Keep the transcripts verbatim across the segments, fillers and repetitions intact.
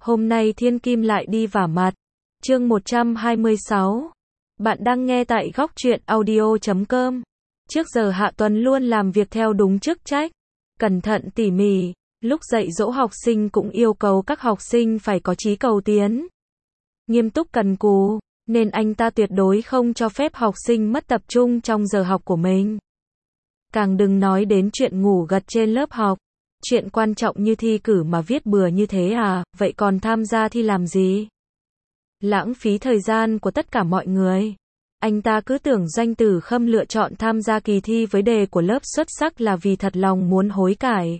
Hôm nay thiên kim lại đi vả mặt. Chương một trăm hai mươi sáu. Bạn đang nghe tại góc truyện audio chấm com. Trước giờ Hạ Tuần luôn làm việc theo đúng chức trách, cẩn thận tỉ mỉ, lúc dạy dỗ học sinh cũng yêu cầu các học sinh phải có chí cầu tiến, nghiêm túc cần cù, nên anh ta tuyệt đối không cho phép học sinh mất tập trung trong giờ học của mình. Càng đừng nói đến chuyện ngủ gật trên lớp học. Chuyện quan trọng như thi cử mà viết bừa như thế à, vậy còn tham gia thi làm gì? Lãng phí thời gian của tất cả mọi người. Anh ta cứ tưởng Doanh Tử Khâm lựa chọn tham gia kỳ thi với đề của lớp xuất sắc là vì thật lòng muốn hối cải.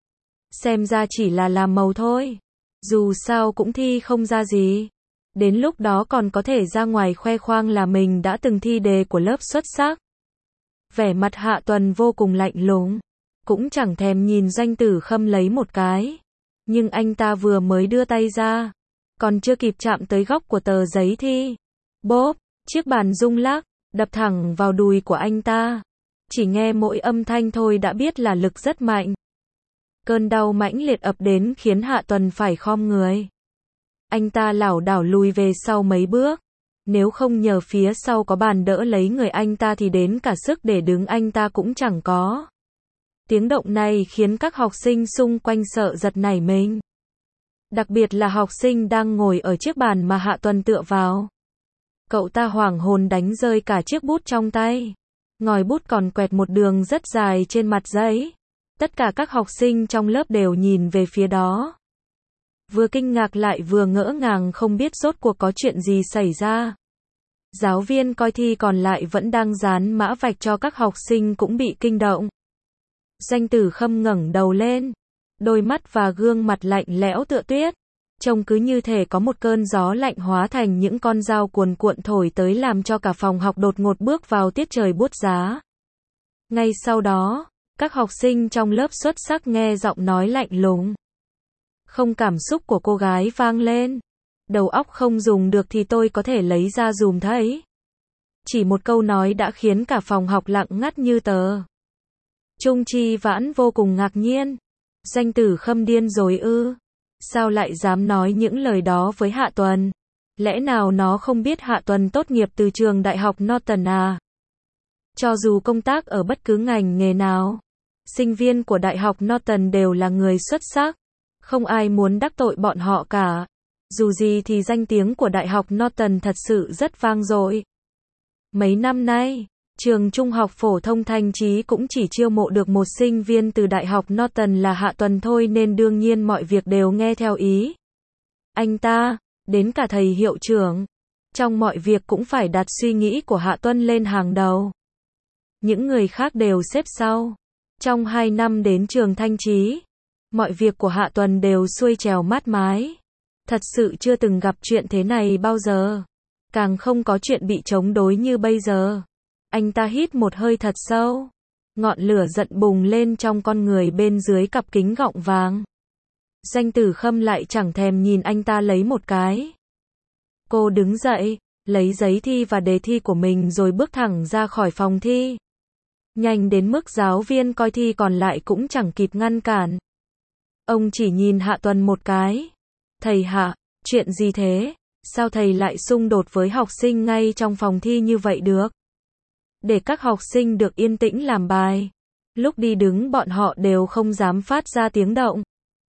Xem ra chỉ là làm màu thôi. Dù sao cũng thi không ra gì. Đến lúc đó còn có thể ra ngoài khoe khoang là mình đã từng thi đề của lớp xuất sắc. Vẻ mặt Hạ Tuần vô cùng lạnh lùng. Cũng chẳng thèm nhìn Doanh Tử Khâm lấy một cái. Nhưng anh ta vừa mới đưa tay ra, còn chưa kịp chạm tới góc của tờ giấy thi. Bốp, chiếc bàn rung lắc, đập thẳng vào đùi của anh ta. Chỉ nghe mỗi âm thanh thôi đã biết là lực rất mạnh. Cơn đau mãnh liệt ập đến khiến Hạ Tuần phải khom người. Anh ta lảo đảo lùi về sau mấy bước. Nếu không nhờ phía sau có bàn đỡ lấy người anh ta thì đến cả sức để đứng anh ta cũng chẳng có. Tiếng động này khiến các học sinh xung quanh sợ giật nảy mình. Đặc biệt là học sinh đang ngồi ở chiếc bàn mà Hạ Tuần tựa vào. Cậu ta hoảng hồn đánh rơi cả chiếc bút trong tay. Ngòi bút còn quẹt một đường rất dài trên mặt giấy. Tất cả các học sinh trong lớp đều nhìn về phía đó. Vừa kinh ngạc lại vừa ngỡ ngàng không biết rốt cuộc có chuyện gì xảy ra. Giáo viên coi thi còn lại vẫn đang dán mã vạch cho các học sinh cũng bị kinh động. Doanh Tử Khâm ngẩng đầu lên, đôi mắt và gương mặt lạnh lẽo tựa tuyết, trông cứ như thể có một cơn gió lạnh hóa thành những con dao cuồn cuộn thổi tới làm cho cả phòng học đột ngột bước vào tiết trời buốt giá. Ngay sau đó, các học sinh trong lớp xuất sắc nghe giọng nói lạnh lùng. Không cảm xúc của cô gái vang lên. Đầu óc không dùng được thì tôi có thể lấy ra dùm thấy. Chỉ một câu nói đã khiến cả phòng học lặng ngắt như tờ. Trung Chi Vãn vô cùng ngạc nhiên. Doanh Tử Khâm điên rồi ư? Sao lại dám nói những lời đó với Hạ Tuần? Lẽ nào nó không biết Hạ Tuần tốt nghiệp từ trường đại học Norton à? Cho dù công tác ở bất cứ ngành nghề nào, sinh viên của đại học Norton đều là người xuất sắc. Không ai muốn đắc tội bọn họ cả. Dù gì thì danh tiếng của đại học Norton thật sự rất vang dội. Mấy năm nay, trường trung học phổ thông Thanh Chí cũng chỉ chiêu mộ được một sinh viên từ đại học Norton là Hạ Tuần thôi nên đương nhiên mọi việc đều nghe theo ý anh ta, đến cả thầy hiệu trưởng. Trong mọi việc cũng phải đặt suy nghĩ của Hạ Tuần lên hàng đầu. Những người khác đều xếp sau. Trong hai năm đến trường Thanh Chí, mọi việc của Hạ Tuần đều xuôi trèo mát mái. Thật sự chưa từng gặp chuyện thế này bao giờ. Càng không có chuyện bị chống đối như bây giờ. Anh ta hít một hơi thật sâu. Ngọn lửa giận bùng lên trong con người bên dưới cặp kính gọng vàng. Doanh Tử Khâm lại chẳng thèm nhìn anh ta lấy một cái. Cô đứng dậy, lấy giấy thi và đề thi của mình rồi bước thẳng ra khỏi phòng thi. Nhanh đến mức giáo viên coi thi còn lại cũng chẳng kịp ngăn cản. Ông chỉ nhìn Hạ Tuần một cái. Thầy Hạ, chuyện gì thế? Sao thầy lại xung đột với học sinh ngay trong phòng thi như vậy được? Để các học sinh được yên tĩnh làm bài. Lúc đi đứng bọn họ đều không dám phát ra tiếng động.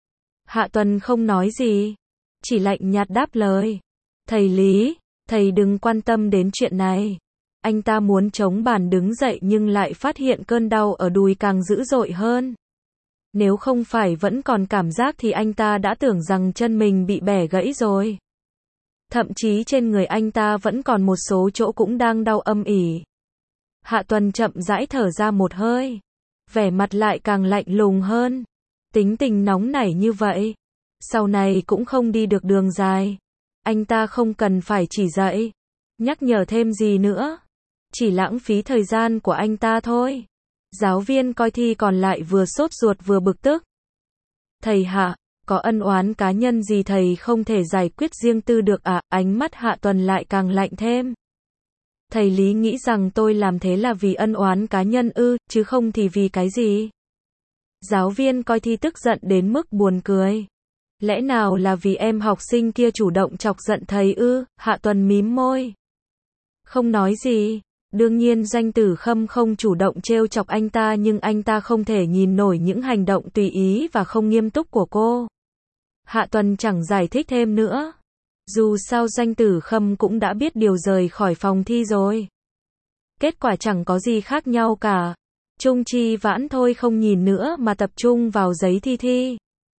Hạ Tuần không nói gì. Chỉ lạnh nhạt đáp lời. Thầy Lý, thầy đừng quan tâm đến chuyện này. Anh ta muốn chống bàn đứng dậy nhưng lại phát hiện cơn đau ở đùi càng dữ dội hơn. Nếu không phải vẫn còn cảm giác thì anh ta đã tưởng rằng chân mình bị bẻ gãy rồi. Thậm chí trên người anh ta vẫn còn một số chỗ cũng đang đau âm ỉ. Hạ Tuần chậm rãi thở ra một hơi. Vẻ mặt lại càng lạnh lùng hơn. Tính tình nóng nảy như vậy, sau này cũng không đi được đường dài. Anh ta không cần phải chỉ dạy, nhắc nhở thêm gì nữa. Chỉ lãng phí thời gian của anh ta thôi. Giáo viên coi thi còn lại vừa sốt ruột vừa bực tức. Thầy Hạ, có ân oán cá nhân gì thầy không thể giải quyết riêng tư được à? Ánh mắt Hạ Tuần lại càng lạnh thêm. Thầy Lý nghĩ rằng tôi làm thế là vì ân oán cá nhân ư, chứ không thì vì cái gì? Giáo viên coi thi tức giận đến mức buồn cười. Lẽ nào là vì em học sinh kia chủ động chọc giận thầy ư? Hạ Tuần mím môi. Không nói gì. Đương nhiên Doanh Tử Khâm không chủ động trêu chọc anh ta, nhưng anh ta không thể nhìn nổi những hành động tùy ý và không nghiêm túc của cô. Hạ Tuần chẳng giải thích thêm nữa. Dù sao Doanh Tử Khâm cũng đã biết điều rời khỏi phòng thi rồi. Kết quả chẳng có gì khác nhau cả. Trung Chi Vãn thôi không nhìn nữa mà tập trung vào giấy thi thi.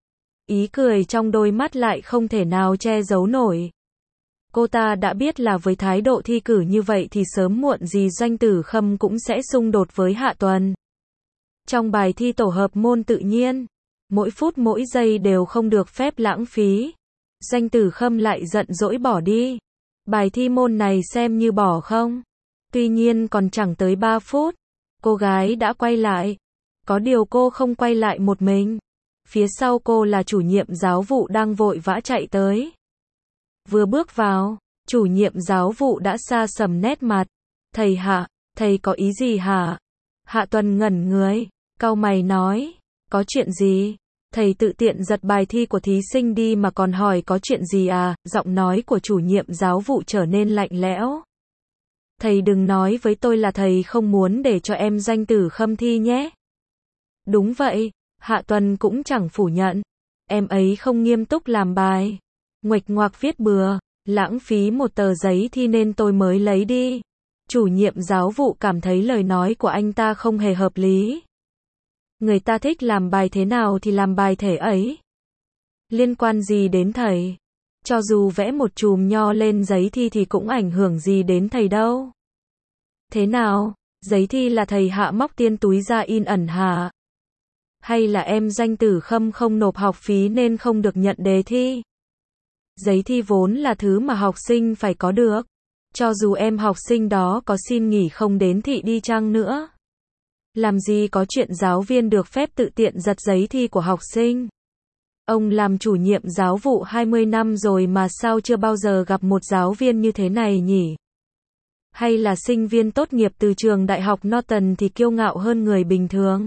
Ý cười trong đôi mắt lại không thể nào che giấu nổi. Cô ta đã biết là với thái độ thi cử như vậy thì sớm muộn gì Doanh Tử Khâm cũng sẽ xung đột với Hạ Tuần. Trong bài thi tổ hợp môn tự nhiên, mỗi phút mỗi giây đều không được phép lãng phí. Doanh Tử Khâm lại giận dỗi bỏ đi. Bài thi môn này xem như bỏ không? Tuy nhiên còn chẳng tới ba phút, cô gái đã quay lại. Có điều cô không quay lại một mình. Phía sau cô là chủ nhiệm giáo vụ đang vội vã chạy tới. Vừa bước vào, chủ nhiệm giáo vụ đã sa sầm nét mặt. Thầy Hạ, thầy có ý gì hả? Hạ Tuần ngẩn người, cau mày nói, có chuyện gì? Thầy tự tiện giật bài thi của thí sinh đi mà còn hỏi có chuyện gì à? Giọng nói của chủ nhiệm giáo vụ trở nên lạnh lẽo. Thầy đừng nói với tôi là thầy không muốn để cho em Doanh Tử Khâm thi nhé. Đúng vậy, Hạ Tuần cũng chẳng phủ nhận. Em ấy không nghiêm túc làm bài. Nguệch ngoạc viết bừa, lãng phí một tờ giấy thi nên tôi mới lấy đi. Chủ nhiệm giáo vụ cảm thấy lời nói của anh ta không hề hợp lý. Người ta thích làm bài thế nào thì làm bài thể ấy. Liên quan gì đến thầy? Cho dù vẽ một chùm nho lên giấy thi thì cũng ảnh hưởng gì đến thầy đâu. Thế nào, giấy thi là thầy Hạ móc tiền túi ra in ẩn hả? Hay là em Doanh Tử Khâm không nộp học phí nên không được nhận đề thi? Giấy thi vốn là thứ mà học sinh phải có được. Cho dù em học sinh đó có xin nghỉ không đến thị đi chăng nữa. Làm gì có chuyện giáo viên được phép tự tiện giật giấy thi của học sinh. Ông làm chủ nhiệm giáo vụ hai mươi năm rồi mà sao chưa bao giờ gặp một giáo viên như thế này nhỉ? Hay là sinh viên tốt nghiệp từ trường đại học Norton thì kiêu ngạo hơn người bình thường?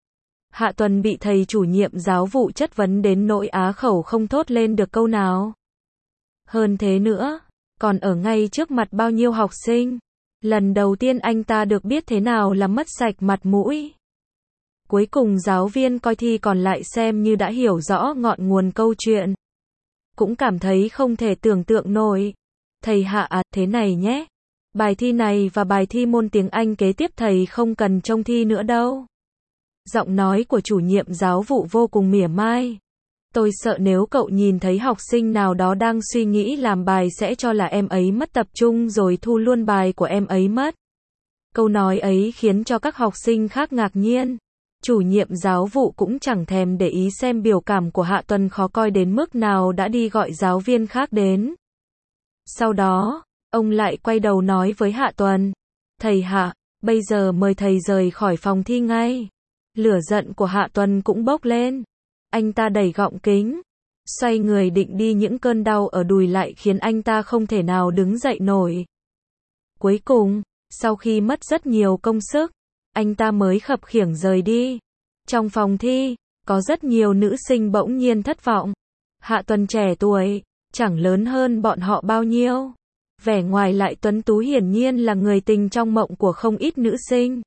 Hạ Tuần bị thầy chủ nhiệm giáo vụ chất vấn đến nỗi á khẩu không thốt lên được câu nào. Hơn thế nữa, còn ở ngay trước mặt bao nhiêu học sinh. Lần đầu tiên anh ta được biết thế nào là mất sạch mặt mũi. Cuối cùng giáo viên coi thi còn lại xem như đã hiểu rõ ngọn nguồn câu chuyện. Cũng cảm thấy không thể tưởng tượng nổi. Thầy Hạ à, thế này nhé. Bài thi này và bài thi môn tiếng Anh kế tiếp thầy không cần trông thi nữa đâu. Giọng nói của chủ nhiệm giáo vụ vô cùng mỉa mai. Tôi sợ nếu cậu nhìn thấy học sinh nào đó đang suy nghĩ làm bài sẽ cho là em ấy mất tập trung rồi thu luôn bài của em ấy mất. Câu nói ấy khiến cho các học sinh khác ngạc nhiên. Chủ nhiệm giáo vụ cũng chẳng thèm để ý xem biểu cảm của Hạ Tuần khó coi đến mức nào đã đi gọi giáo viên khác đến. Sau đó, ông lại quay đầu nói với Hạ Tuần. Thầy Hạ, bây giờ mời thầy rời khỏi phòng thi ngay. Lửa giận của Hạ Tuần cũng bốc lên. Anh ta đẩy gọng kính, xoay người định đi, những cơn đau ở đùi lại khiến anh ta không thể nào đứng dậy nổi. Cuối cùng, sau khi mất rất nhiều công sức, anh ta mới khập khiễng rời đi. Trong phòng thi, có rất nhiều nữ sinh bỗng nhiên thất vọng. Hạ Tuần trẻ tuổi, chẳng lớn hơn bọn họ bao nhiêu. Vẻ ngoài lại tuấn tú, hiển nhiên là người tình trong mộng của không ít nữ sinh.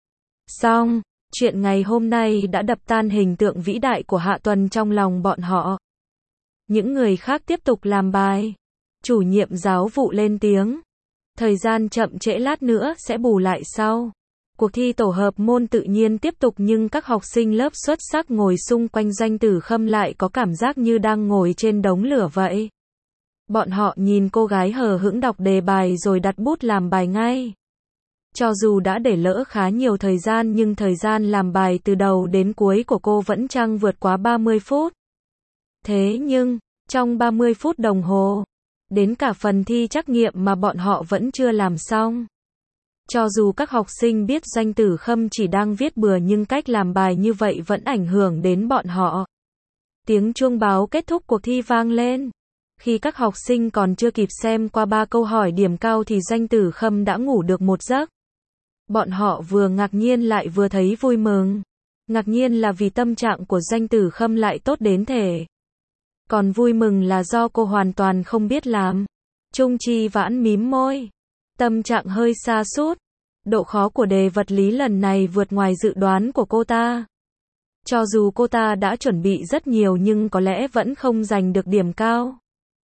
Xong, chuyện ngày hôm nay đã đập tan hình tượng vĩ đại của Hạ Tuần trong lòng bọn họ. Những người khác tiếp tục làm bài. Chủ nhiệm giáo vụ lên tiếng. Thời gian chậm trễ lát nữa sẽ bù lại sau. Cuộc thi tổ hợp môn tự nhiên tiếp tục, nhưng các học sinh lớp xuất sắc ngồi xung quanh Doanh Tử Khâm lại có cảm giác như đang ngồi trên đống lửa vậy. Bọn họ nhìn cô gái hờ hững đọc đề bài rồi đặt bút làm bài ngay. Cho dù đã để lỡ khá nhiều thời gian nhưng thời gian làm bài từ đầu đến cuối của cô vẫn chẳng vượt quá ba mươi phút. Thế nhưng, trong ba mươi phút đồng hồ, đến cả phần thi trắc nghiệm mà bọn họ vẫn chưa làm xong. Cho dù các học sinh biết Doanh Tử Khâm chỉ đang viết bừa nhưng cách làm bài như vậy vẫn ảnh hưởng đến bọn họ. Tiếng chuông báo kết thúc cuộc thi vang lên. Khi các học sinh còn chưa kịp xem qua ba câu hỏi điểm cao thì Doanh Tử Khâm đã ngủ được một giấc. Bọn họ vừa ngạc nhiên lại vừa thấy vui mừng. Ngạc nhiên là vì tâm trạng của Doanh Tử Khâm lại tốt đến thế. Còn vui mừng là do cô hoàn toàn không biết làm. Trung Chi Vãn mím môi. Tâm trạng hơi sa sút. Độ khó của đề vật lý lần này vượt ngoài dự đoán của cô ta. Cho dù cô ta đã chuẩn bị rất nhiều nhưng có lẽ vẫn không giành được điểm cao.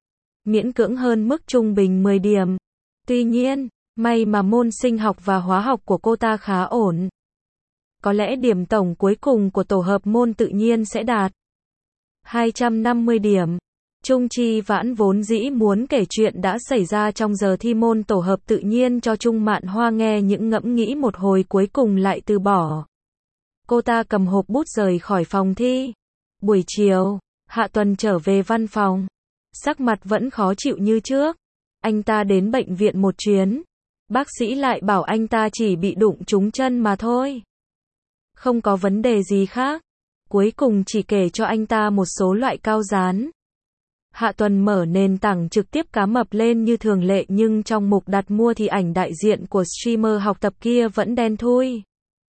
Miễn cưỡng hơn mức trung bình mười điểm. Tuy nhiên, may mà môn sinh học và hóa học của cô ta khá ổn. Có lẽ điểm tổng cuối cùng của tổ hợp môn tự nhiên sẽ đạt hai trăm năm mươi điểm. Trung Chi Vãn vốn dĩ muốn kể chuyện đã xảy ra trong giờ thi môn tổ hợp tự nhiên cho Trung Mạn Hoa nghe, những ngẫm nghĩ một hồi cuối cùng lại từ bỏ. Cô ta cầm hộp bút rời khỏi phòng thi. Buổi chiều, Hạ Tuần trở về văn phòng. Sắc mặt vẫn khó chịu như trước. Anh ta đến bệnh viện một chuyến. Bác sĩ lại bảo anh ta chỉ bị đụng trúng chân mà thôi. Không có vấn đề gì khác. Cuối cùng chỉ kể cho anh ta một số loại cao dán. Hạ Tuần mở nền tảng trực tiếp cá mập lên như thường lệ, nhưng trong mục đặt mua thì ảnh đại diện của streamer học tập kia vẫn đen thui.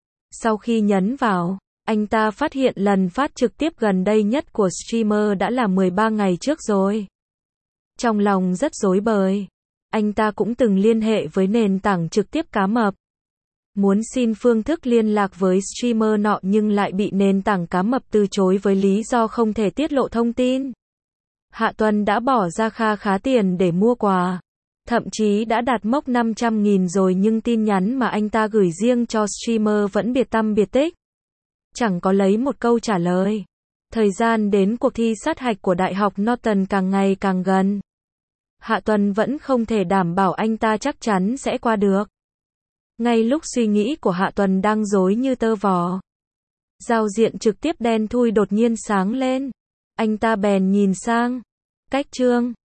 Sau khi nhấn vào, anh ta phát hiện lần phát trực tiếp gần đây nhất của streamer đã là mười ba ngày trước rồi. Trong lòng rất rối bời. Anh ta cũng từng liên hệ với nền tảng trực tiếp cá mập. Muốn xin phương thức liên lạc với streamer nọ nhưng lại bị nền tảng cá mập từ chối với lý do không thể tiết lộ thông tin. Hạ Tuần đã bỏ ra kha khá tiền để mua quà. Thậm chí đã đạt mốc năm trăm nghìn rồi nhưng tin nhắn mà anh ta gửi riêng cho streamer vẫn biệt tăm biệt tích. Chẳng có lấy một câu trả lời. Thời gian đến cuộc thi sát hạch của Đại học Norton càng ngày càng gần. Hạ Tuần vẫn không thể đảm bảo anh ta chắc chắn sẽ qua được. Ngay lúc suy nghĩ của Hạ Tuần đang rối như tơ vò, giao diện trực tiếp đen thui đột nhiên sáng lên. Anh ta bèn nhìn sang. Cách chương